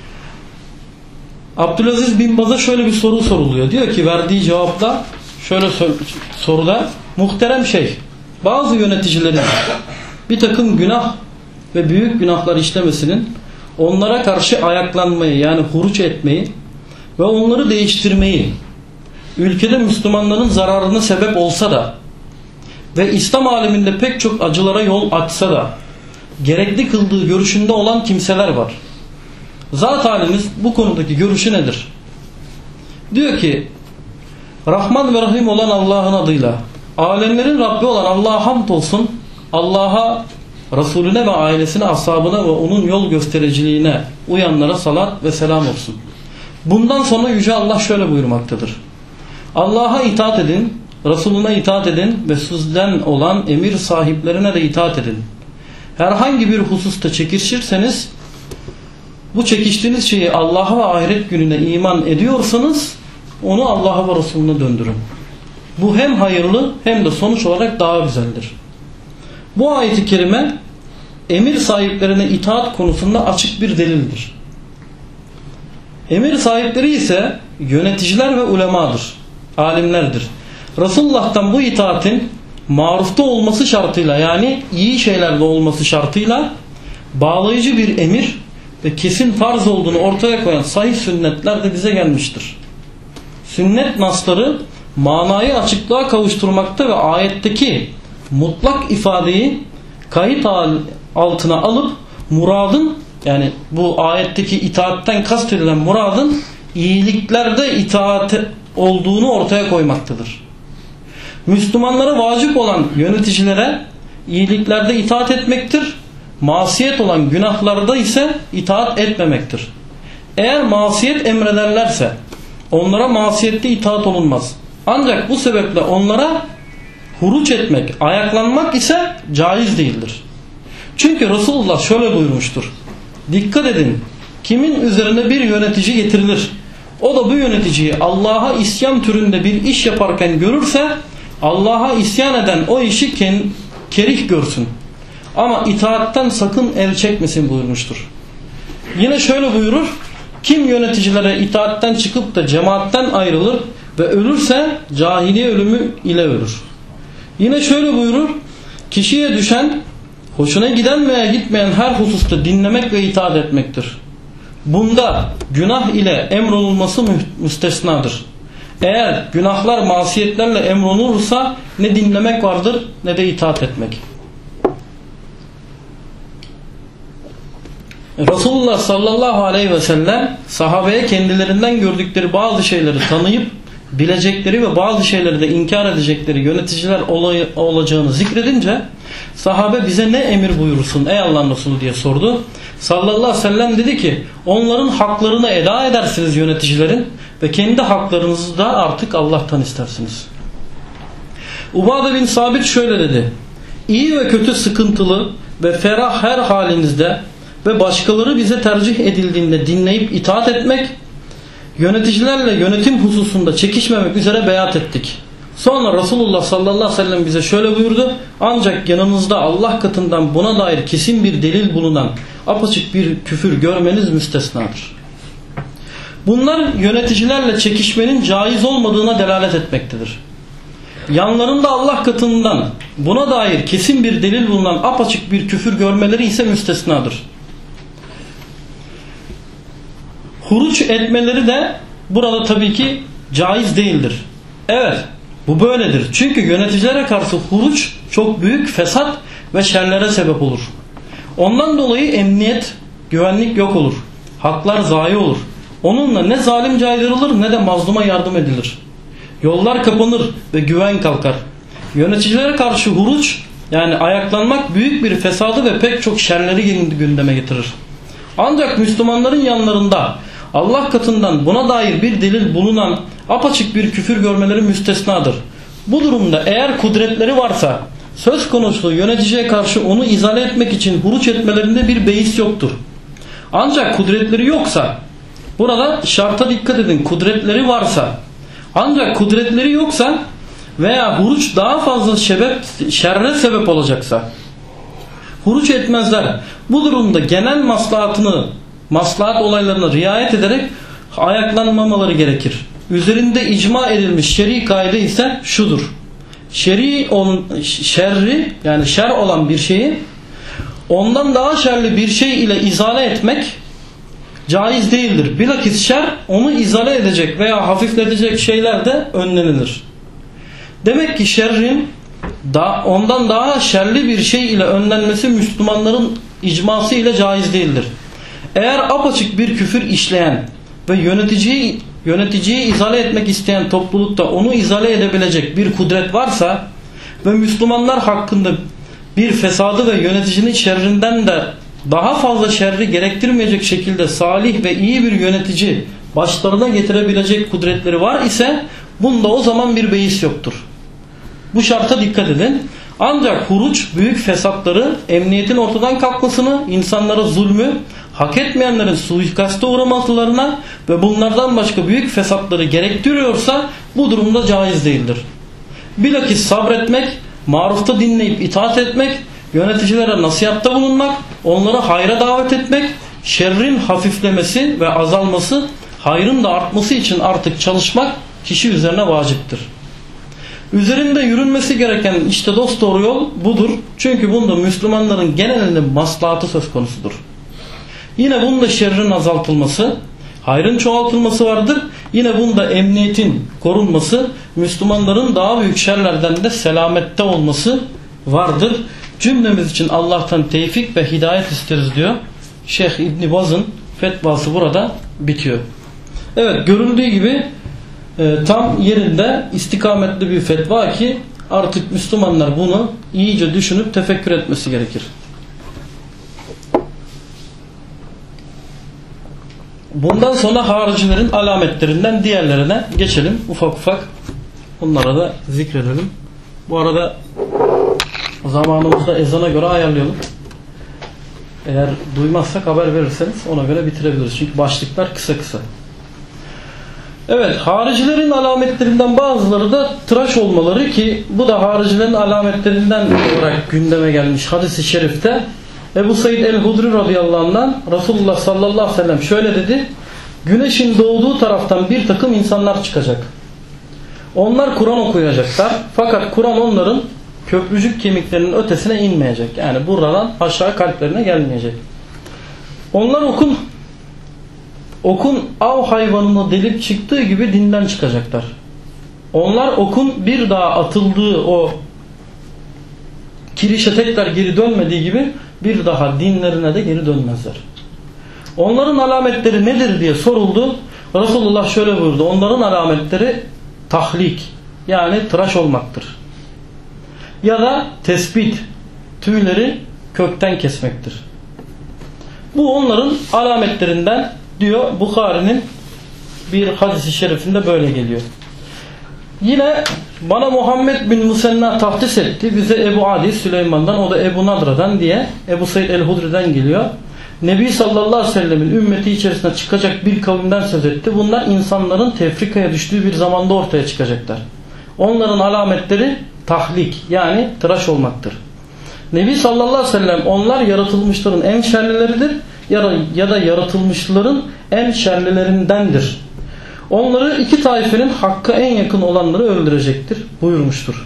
Abdülaziz bin Baz'a şöyle bir soru soruluyor. Diyor ki verdiği cevapla şöyle soruda muhterem şeyh, bazı yöneticilerin bir takım günah ve büyük günahlar işlemesinin onlara karşı ayaklanmayı yani huruç etmeyi ve onları değiştirmeyi ülkede Müslümanların zararına sebep olsa da ve İslam aleminde pek çok acılara yol açsa da gerekli kıldığı görüşünde olan kimseler var. Zat halimiz bu konudaki görüşü nedir? Diyor ki Rahman ve Rahim olan Allah'ın adıyla alemlerin Rabbi olan Allah'a hamd olsun. Allah'a, Resulüne ve ailesine, ashabına ve onun yol göstericiliğine uyanlara salat ve selam olsun. Bundan sonra Yüce Allah şöyle buyurmaktadır. Allah'a itaat edin, Resulüne itaat edin ve sizden olan emir sahiplerine de itaat edin. Herhangi bir hususta çekişirseniz bu çekiştiğiniz şeyi Allah'a ve ahiret gününe iman ediyorsanız onu Allah'a ve Resulüne döndürün. Bu hem hayırlı hem de sonuç olarak daha güzeldir. Bu ayet-i kerime emir sahiplerine itaat konusunda açık bir delildir. Emir sahipleri ise yöneticiler ve ulemadır, alimlerdir. Resulullah'tan bu itaatin marufta olması şartıyla yani iyi şeylerde olması şartıyla bağlayıcı bir emir ve kesin farz olduğunu ortaya koyan sahih sünnetler de bize gelmiştir. Sünnet nasları manayı açıklığa kavuşturmakta ve ayetteki mutlak ifadeyi kayıt altına alıp muradın yani bu ayetteki itaatten kastedilen muradın iyiliklerde itaat olduğunu ortaya koymaktadır. Müslümanlara vacip olan yöneticilere iyiliklerde itaat etmektir. Masiyet olan günahlarda ise itaat etmemektir. Eğer masiyet emrederlerse onlara masiyette itaat olunmaz. Ancak bu sebeple onlara huruç etmek, ayaklanmak ise caiz değildir. Çünkü Resulullah şöyle buyurmuştur. Dikkat edin, kimin üzerine bir yönetici getirilir, o da bu yöneticiyi Allah'a isyan türünde bir iş yaparken görürse Allah'a isyan eden o işi kerih görsün. Ama itaatten sakın el çekmesin buyurmuştur. Yine şöyle buyurur. Kim yöneticilere itaatten çıkıp da cemaatten ayrılır ve ölürse cahiliye ölümü ile ölür. Yine şöyle buyurur. Kişiye düşen hoşuna giden veya gitmeyen her hususta dinlemek ve itaat etmektir. Bunda günah ile emrolunması müstesnadır. Eğer günahlar masiyetlerle emrolunursa ne dinlemek vardır ne de itaat etmek. Resulullah sallallahu aleyhi ve sellem sahabeye kendilerinden gördükleri bazı şeyleri tanıyıp bilecekleri ve bazı şeyleri de inkar edecekleri yöneticiler olacağını zikredince sahabe bize ne emir buyurursun ey Allah'ın Resulü diye sordu. Sallallahu aleyhi ve sellem dedi ki onların haklarını eda edersiniz yöneticilerin ve kendi haklarınızı da artık Allah'tan istersiniz. Ubade bin Sabit şöyle dedi. İyi ve kötü, sıkıntılı ve ferah her halinizde ve başkaları bize tercih edildiğinde dinleyip itaat etmek, yöneticilerle yönetim hususunda çekişmemek üzere beyat ettik. Sonra Resulullah sallallahu aleyhi ve sellem bize şöyle buyurdu: ancak yanınızda Allah katından buna dair kesin bir delil bulunan apaçık bir küfür görmeniz müstesnadır. Bunlar yöneticilerle çekişmenin caiz olmadığına delalet etmektedir. Yanlarında Allah katından buna dair kesin bir delil bulunan apaçık bir küfür görmeleri ise müstesnadır. Huruç etmeleri de burada tabii ki caiz değildir. Evet, bu böyledir. Çünkü yöneticilere karşı huruç çok büyük fesat ve şerlere sebep olur. Ondan dolayı emniyet, güvenlik yok olur. Haklar zayi olur. Onunla ne zalim caydırılır ne de mazluma yardım edilir. Yollar kapanır ve güven kalkar. Yöneticilere karşı huruç, yani ayaklanmak, büyük bir fesadı ve pek çok şerleri gündeme getirir. Ancak Müslümanların yanlarında Allah katından buna dair bir delil bulunan apaçık bir küfür görmeleri müstesnadır. Bu durumda eğer kudretleri varsa söz konusu yöneticiye karşı onu izale etmek için huruç etmelerinde bir beis yoktur. Ancak kudretleri yoksa, burada şarta dikkat edin, kudretleri varsa, ancak kudretleri yoksa veya huruç daha fazla şerre sebep olacaksa huruç etmezler. Bu durumda genel maslahat olaylarına riayet ederek ayaklanmamaları gerekir. Üzerinde icma edilmiş şer'i kaide ise şudur: şerri, yani şer olan bir şeyi ondan daha şerli bir şey ile izale etmek caiz değildir. Bilakis şer onu izale edecek veya hafifletecek şeyler de önlenilir. Demek ki şerrin ondan daha şerli bir şey ile önlenmesi Müslümanların icması ile caiz değildir. Eğer apaçık bir küfür işleyen ve yöneticiyi izale etmek isteyen toplulukta onu izale edebilecek bir kudret varsa ve Müslümanlar hakkında bir fesadı ve yöneticinin şerrinden de daha fazla şerri gerektirmeyecek şekilde salih ve iyi bir yönetici başlarına getirebilecek kudretleri var ise bunda o zaman bir beis yoktur. Bu şarta dikkat edin. Ancak huruç büyük fesatları, emniyetin ortadan kalkmasını, insanlara zulmü, hak etmeyenlerin suikaste uğramalarına ve bunlardan başka büyük fesatları gerektiriyorsa bu durumda caiz değildir. Bilakis sabretmek, marufta dinleyip itaat etmek, yöneticilere nasihatta bulunmak, onları hayra davet etmek, şerrin hafiflemesi ve azalması, hayrın da artması için artık çalışmak kişi üzerine vaciptir. Üzerinde yürünmesi gereken işte dosdoğru yol budur. Çünkü bunda Müslümanların genelinde maslahatı söz konusudur. Yine bunda şerrin azaltılması, hayrın çoğaltılması vardır. Yine bunda emniyetin korunması, Müslümanların daha büyük şerlerden de selamette olması vardır. Cümlemiz için Allah'tan tevfik ve hidayet isteriz diyor. Şeyh İbn Baz'ın fetvası burada bitiyor. Evet, görüldüğü gibi tam yerinde istikametli bir fetva ki artık Müslümanlar bunu iyice düşünüp tefekkür etmesi gerekir. Bundan sonra haricilerin alametlerinden diğerlerine geçelim. Ufak ufak onlara da zikredelim. Bu arada zamanımızda ezana göre ayarlayalım. Eğer duymazsak haber verirseniz ona göre bitirebiliriz. Çünkü başlıklar kısa kısa. Evet, haricilerin alametlerinden bazıları da tıraş olmaları ki bu da haricilerin alametlerinden olarak gündeme gelmiş hadis-i şerifte. Ebu Said el-Hudri radıyallahu anh'dan Resulullah sallallahu aleyhi ve sellem şöyle dedi: güneşin doğduğu taraftan bir takım insanlar çıkacak. Onlar Kur'an okuyacaklar. Fakat Kur'an onların köprücük kemiklerinin ötesine inmeyecek. Yani buradan aşağı kalplerine gelmeyecek. Onlar okun av hayvanını delip çıktığı gibi dinden çıkacaklar. Onlar okun bir daha atıldığı o kirişe tekrar geri dönmediği gibi bir daha dinlerine de geri dönmezler. Onların alametleri nedir diye soruldu. Resulullah şöyle buyurdu: onların alametleri tahlik, yani tıraş olmaktır. Ya da tespit, tüyleri kökten kesmektir. Bu onların alametlerinden diyor Bukhari'nin bir hadis-i şerifinde böyle geliyor. Yine bana Muhammed bin Musenna tahdis etti. Bize Ebu Adi Süleyman'dan, o da Ebu Nadra'dan diye Ebu Said el-Hudri'den geliyor. Nebi sallallahu aleyhi ve sellemin ümmeti içerisinde çıkacak bir kavimden söz etti. Bunlar insanların tefrikaya düştüğü bir zamanda ortaya çıkacaklar. Onların alametleri tahlik, yani tıraş olmaktır. Nebi sallallahu aleyhi ve sellem onlar yaratılmışların en şerlileridir ya da yaratılmışların en şerlilerindendir. Onları iki taifenin hakka en yakın olanları öldürecektir buyurmuştur.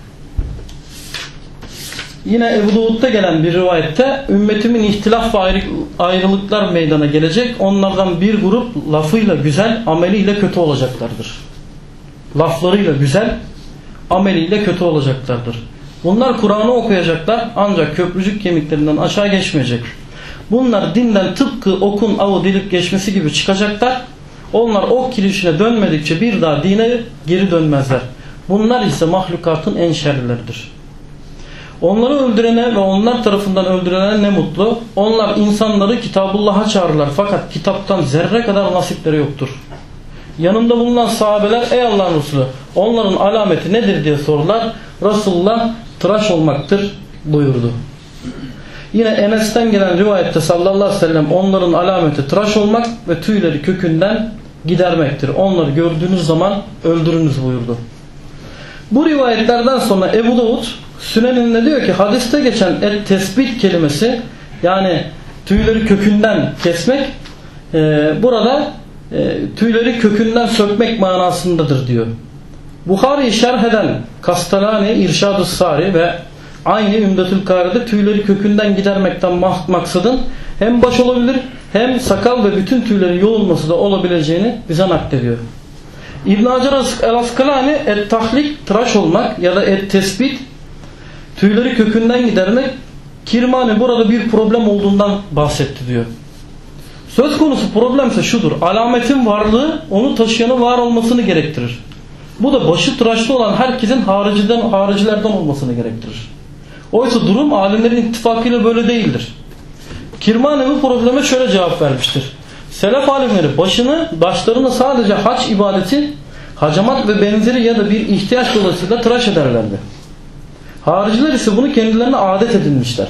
Yine Ebu Davud'da gelen bir rivayette ümmetimin ihtilaf ve ayrılıklar meydana gelecek. Onlardan bir grup lafıyla güzel, ameliyle kötü olacaklardır. Laflarıyla güzel, ameliyle kötü olacaklardır. Bunlar Kur'an'ı okuyacaklar ancak köprücük kemiklerinden aşağı geçmeyecek. Bunlar dinden tıpkı okun avı delip geçmesi gibi çıkacaklar. Onlar ok kirişine dönmedikçe bir daha dine geri dönmezler. Bunlar ise mahlukatın en şerlileridir. Onları öldürene ve onlar tarafından öldürülene ne mutlu. Onlar insanları Kitabullah'a çağırırlar fakat kitaptan zerre kadar nasipleri yoktur. Yanında bulunan sahabeler ey Allah'ın Resulü onların alameti nedir diye sordular. Resulullah tıraş olmaktır buyurdu. Yine Enes'ten gelen rivayette sallallahu aleyhi ve sellem onların alameti tıraş olmak ve tüyleri kökünden gidermektir. Onları gördüğünüz zaman öldürünüz buyurdu. Bu rivayetlerden sonra Ebu Davud Sünen'inde diyor ki hadiste geçen tesbih kelimesi yani tüyleri kökünden kesmek burada tüyleri kökünden sökmek manasındadır diyor. Buhari'yi şerh eden Kastalani İrşad-ı Sari ve aynı Ümdetül Kari'de tüyleri kökünden gidermekten maksadın hem baş olabilir hem sakal ve bütün tüylerin yolunması da olabileceğini bize naklediyor. İbn Hacer el-Askalani et-tahlik tıraş olmak ya da et-tesbit tüyleri kökünden gidermek Kirmani burada bir problem olduğundan bahsetti diyor. Söz konusu problemse şudur. Alametin varlığı onu taşıyanın var olmasını gerektirir. Bu da başı tıraşlı olan herkesin haricilerden olmasını gerektirir. Oysa durum alimlerin ittifakıyla böyle değildir. Kirmani bu probleme şöyle cevap vermiştir. Selef alimleri başlarını sadece hac ibadeti, hacamat ve benzeri ya da bir ihtiyaç dolayısıyla tıraş ederlerdi. Hariciler ise bunu kendilerine adet edinmişler.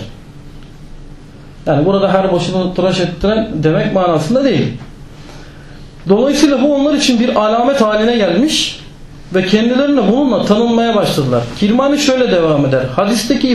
Yani burada her başını tıraş ettiren demek manasında değil. Dolayısıyla bu onlar için bir alamet haline gelmiş ve kendilerine bununla tanınmaya başladılar. Kirmani şöyle devam eder. Hadisteki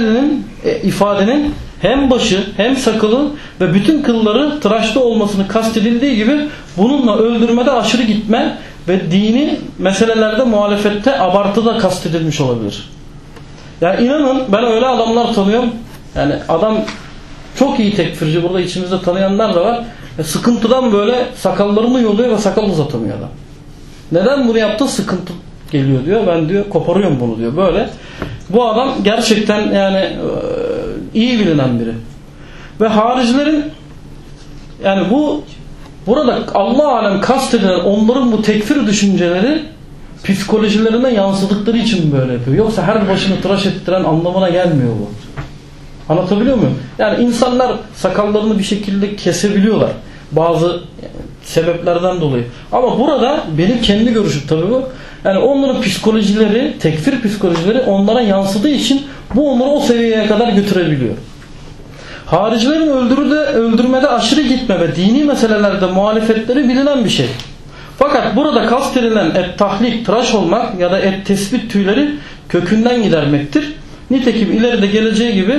ifadenin hem başı hem sakalı ve bütün kılları tıraşlı olmasını kastedildiği gibi bununla öldürmede aşırı gitme ve dini meselelerde muhalefette abartı da kastedilmiş olabilir. Yani inanın ben öyle adamlar tanıyorum. Yani adam çok iyi tekfirci, burada içimizde tanıyanlar da var. Sıkıntıdan böyle sakallarını yoluyor ve sakal uzatamıyor adam. Neden bunu yaptın? Sıkıntı geliyor diyor. Ben diyor koparıyorum bunu diyor. Böyle. Bu adam gerçekten yani iyi bilinen biri. Ve haricilerin yani burada Allah alem kastedilen onların bu tekfir düşünceleri psikolojilerine yansıdıkları için böyle yapıyor. Yoksa her başını tıraş ettiren anlamına gelmiyor bu. Anlatabiliyor muyum? Yani insanlar sakallarını bir şekilde kesebiliyorlar. Bazı sebeplerden dolayı. Ama burada benim kendi görüşüm tabii bu. Yani onların psikolojileri, tekfir psikolojileri onlara yansıdığı için bu onları o seviyeye kadar götürebiliyor. Haricilerin öldürmede aşırı gitme ve dini meselelerde muhalefetleri bilinen bir şey. Fakat burada kastedilen et-tahlik, tıraş olmak ya da et-tesbit tüyleri kökünden gidermektir. Nitekim ileride geleceği gibi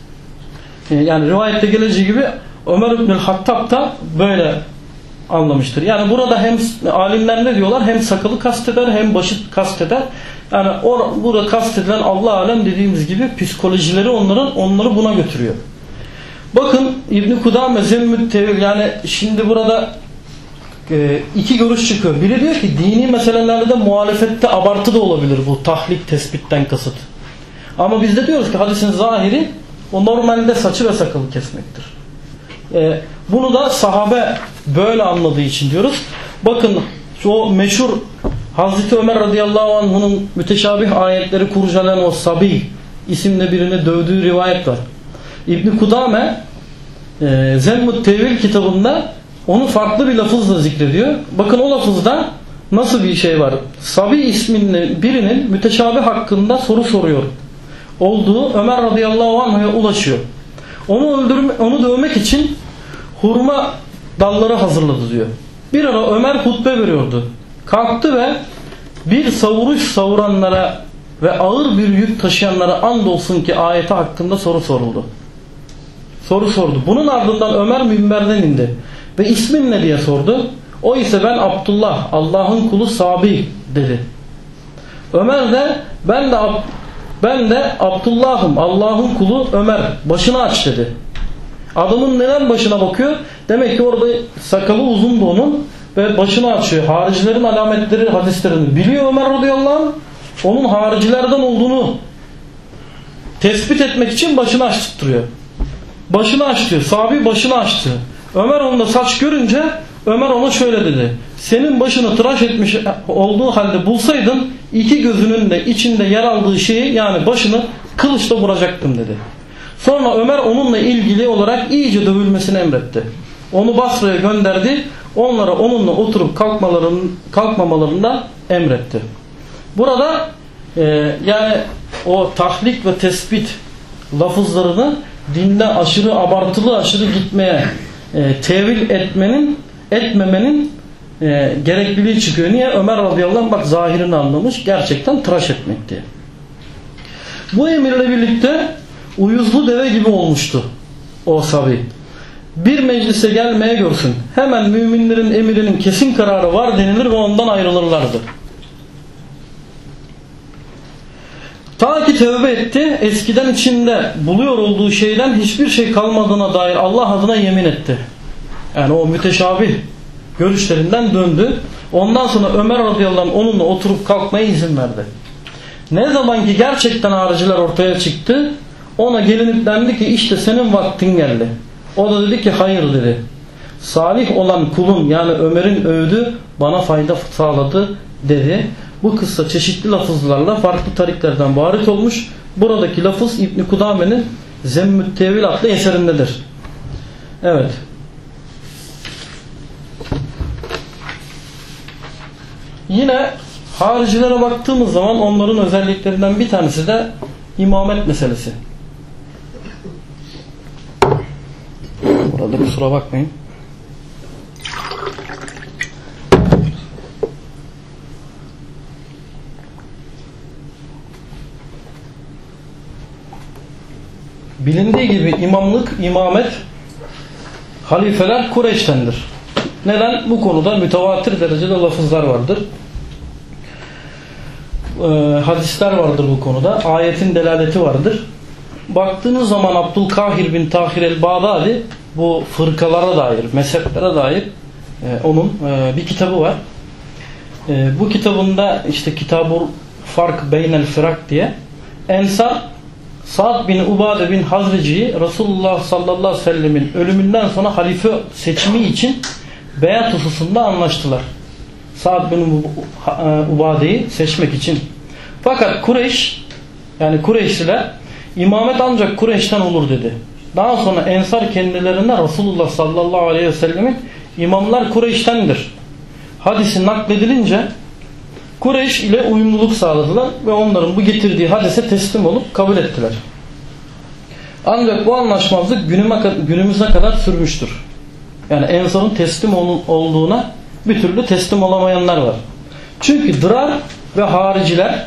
yani rivayette geleceği gibi Ömer İbnül Hattab da böyle anlamıştır. Yani burada hem alimler ne diyorlar? Hem sakalı kasteder hem başı kasteder. Yani burada kastedilen Allah alem dediğimiz gibi psikolojileri onları buna götürüyor. Bakın İbn-i Kudame Zemmü't Tevil yani şimdi burada iki görüş çıkıyor. Biri diyor ki dini meselelerde muhalefette abartı da olabilir bu tahlik tespitten kasıt. Ama biz de diyoruz ki hadisin zahiri o normalde saçı ve sakalı kesmektir. Bunu da sahabe böyle anladığı için diyoruz. Bakın o meşhur Hazreti Ömer radıyallahu anh'ın müteşabih ayetleri kurcalayan o Sabi isimli birini dövdüğü rivayet var. İbn Kudame Zemmü't Tevil kitabında onu farklı bir lafızla zikrediyor. Bakın o lafızda nasıl bir şey var? Sabi isminde birinin müteşabih hakkında soru soruyor olduğu Ömer radıyallahu anh'a ulaşıyor. Onu dövmek için hurma dalları hazırladı diyor. Bir ara Ömer hutbe veriyordu. Kalktı ve bir savuruş savuranlara ve ağır bir yük taşıyanlara andolsun ki ayeti hakkında soru soruldu. Soru sordu. Bunun ardından Ömer minberden indi ve ismin ne diye sordu. O ise ben Abdullah, Allah'ın kulu Sabi dedi. Ömer de ben de Abdullah'ım, Allah'ın kulu Ömer, başını aç dedi. Adamın neden başına bakıyor? Demek ki orada sakalı uzundu onun ve başını açıyor. Haricilerin alametleri, hadislerini biliyor Ömer radıyallahu anh. Onun haricilerden olduğunu tespit etmek için başını açtırıyor. Başını aç diyor. Sahabi başını açtı. Ömer onda saç görünce Ömer ona şöyle dedi. Senin başını tıraş etmiş olduğu halde bulsaydın iki gözünün de içinde yer aldığı şeyi, yani başını kılıçla vuracaktım dedi. Sonra Ömer onunla ilgili olarak iyice dövülmesini emretti. Onu Basra'ya gönderdi. Onlara onunla oturup kalkmamalarından emretti. Burada yani o tahlik ve tespit lafızlarını dinde aşırı abartılı, aşırı gitmeye tevil etmemenin gerekliliği çıkıyor. Niye? Ömer radıyallahu anh bak zahirini anlamış, gerçekten tıraş etmek diye. Bu emirle birlikte uyuzlu deve gibi olmuştu o sabi. Bir meclise gelmeye görsün, hemen müminlerin emirinin kesin kararı var denilir ve ondan ayrılırlardı. Ta ki tövbe etti, eskiden içinde buluyor olduğu şeyden hiçbir şey kalmadığına dair Allah adına yemin etti. Yani o müteşabih görüşlerinden döndü. Ondan sonra Ömer radıyallahu anh onunla oturup kalkmaya izin verdi. Ne zaman ki gerçekten hariciler ortaya çıktı, ona gelinip dendi ki işte senin vaktin geldi. O da dedi ki hayır dedi. Salih olan kulun, yani Ömer'in övdü bana fayda sağladı dedi. Bu kıssa çeşitli lafızlarla farklı tariklerden varit olmuş. Buradaki lafız İbn Kudame'nin Zemmü't Tevil adlı eserindedir. Evet. Yine haricilere baktığımız zaman onların özelliklerinden bir tanesi de imamet meselesi. Burada kusura bakmayın. Bilindiği gibi imamet, halifeler Kureyş'tendir. Neden? Bu konuda mütevatir derecede lafızlar vardır. Hadisler vardır bu konuda. Ayetin delaleti vardır. Baktığınız zaman Abdülkahir bin Tahir el-Bağdadi bu fırkalara dair, mezheplere dair onun bir kitabı var. Bu kitabında işte Kitab-ı Fark Beynel Firak diye Ensar Sa'd bin Ubade bin Hazreci'yi Resulullah sallallahu aleyhi ve sellemin ölümünden sonra halife seçimi için beyat hususunda anlaştılar. Sa'd bin Ubade'yi seçmek için. Fakat Kureyş, yani Kureyşliler imamet ancak Kureyş'ten olur dedi. Daha sonra Ensar kendilerine Resulullah sallallahu aleyhi ve sellemin imamlar Kureyş'tendir hadisi nakledilince Kureyş ile uyumluluk sağladılar ve onların bu getirdiği hadise teslim olup kabul ettiler. Ancak bu anlaşmazlık günümüze kadar sürmüştür. Yani Ensar'ın teslim olduğuna bir türlü teslim olamayanlar var. Çünkü Dırar ve hariciler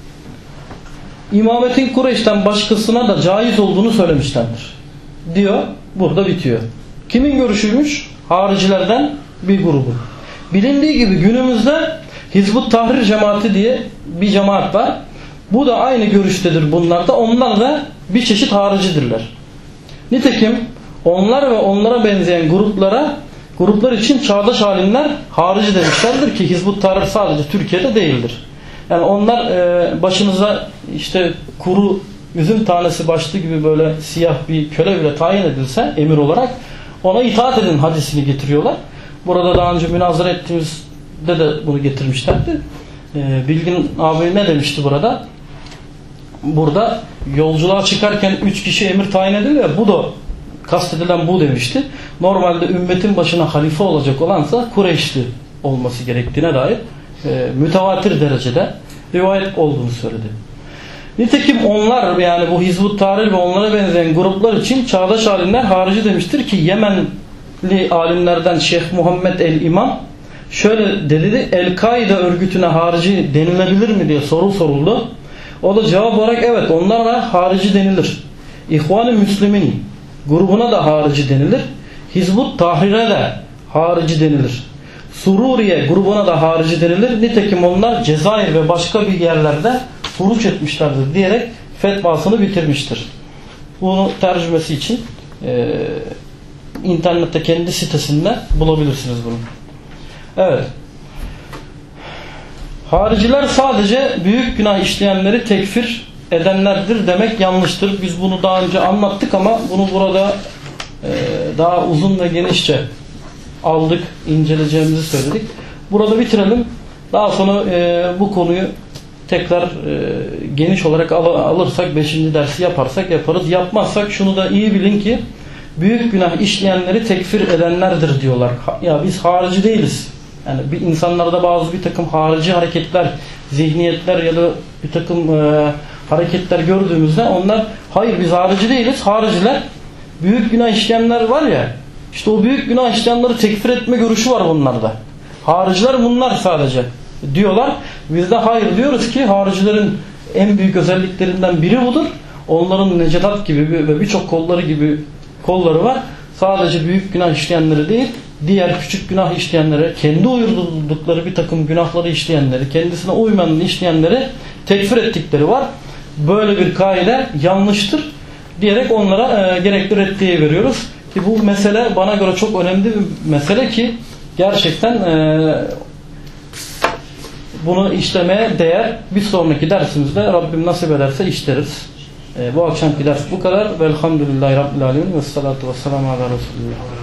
imametin Kureyş'ten başkasına da caiz olduğunu söylemişlerdir. Diyor, burada bitiyor. Kimin görüşüymüş? Haricilerden bir grubu. Bilindiği gibi günümüzde Hizb-ut Tahrir cemaati diye bir cemaat var. Bu da aynı görüştedir bunlar da. Onlar da bir çeşit haricidirler. Nitekim onlar ve onlara benzeyen gruplar için çağdaş alimler harici demişlerdir ki Hizb-ut Tahrir sadece Türkiye'de değildir. Yani onlar başınıza işte kuru üzüm tanesi başlı gibi böyle siyah bir köle bile tayin edilse emir olarak ona itaat edin hadisini getiriyorlar. Burada daha önce münazara ettiğimizde de bunu getirmişlerdi. Bilgin abi ne demişti burada? Burada yolculuğa çıkarken 3 kişi emir tayin ediliyor. Bu da kastedilen bu demişti. Normalde ümmetin başına halife olacak olansa Kureyşli olması gerektiğine dair mütevatir derecede rivayet olduğunu söyledi. Nitekim onlar, yani bu Hizb-ut Tahrir ve onlara benzeyen gruplar için çağdaş alimler harici demiştir ki Yemenli alimlerden Şeyh Muhammed el-İmam şöyle dedi: El-Kaide örgütüne harici denilebilir mi diye soru soruldu. O da cevap olarak evet, onlara harici denilir. İhvan-ı Müslümin grubuna da harici denilir. Hizb-ut Tahrir'e de harici denilir. Sururiye grubuna da harici denilir. Nitekim onlar Cezayir ve başka bir yerlerde furuç etmişlerdir diyerek fetvasını bitirmiştir. Bunu tercümesi için internette kendi sitesinde bulabilirsiniz bunu. Evet. Hariciler sadece büyük günah işleyenleri tekfir edenlerdir demek yanlıştır. Biz bunu daha önce anlattık ama bunu burada daha uzun ve genişçe aldık, inceleyeceğimizi söyledik. Burada bitirelim. Daha sonra bu konuyu tekrar geniş olarak alırsak, 5. dersi yaparsak yaparız. Yapmazsak şunu da iyi bilin ki büyük günah işleyenleri tekfir edenlerdir diyorlar. Ya biz harici değiliz. Yani bir insanlarda bazı bir takım harici hareketler, zihniyetler ya da bir takım hareketler gördüğümüzde onlar hayır biz harici değiliz. Hariciler büyük günah işleyenler var ya, işte o büyük günah işleyenleri tekfir etme görüşü var bunlarda. Hariciler bunlar sadece diyorlar. Biz de hayır diyoruz ki haricilerin en büyük özelliklerinden biri budur. Onların Necedat gibi ve birçok kolları var. Sadece büyük günah işleyenleri değil, diğer küçük günah işleyenlere, kendi uydurdukları bir takım günahları işleyenleri, kendisine uymayan işleyenleri tekfir ettikleri var. Böyle bir kaide yanlıştır diyerek onlara gerekli reddiye veriyoruz. Ki bu mesele bana göre çok önemli bir mesele ki gerçekten bunu işlemeye değer. Bir sonraki dersimizde Rabbim nasip ederse işleriz. Bu akşamki ders bu kadar. Velhamdülillahi Rabbil Alemin ve salatu ve selamu ala Resulullah.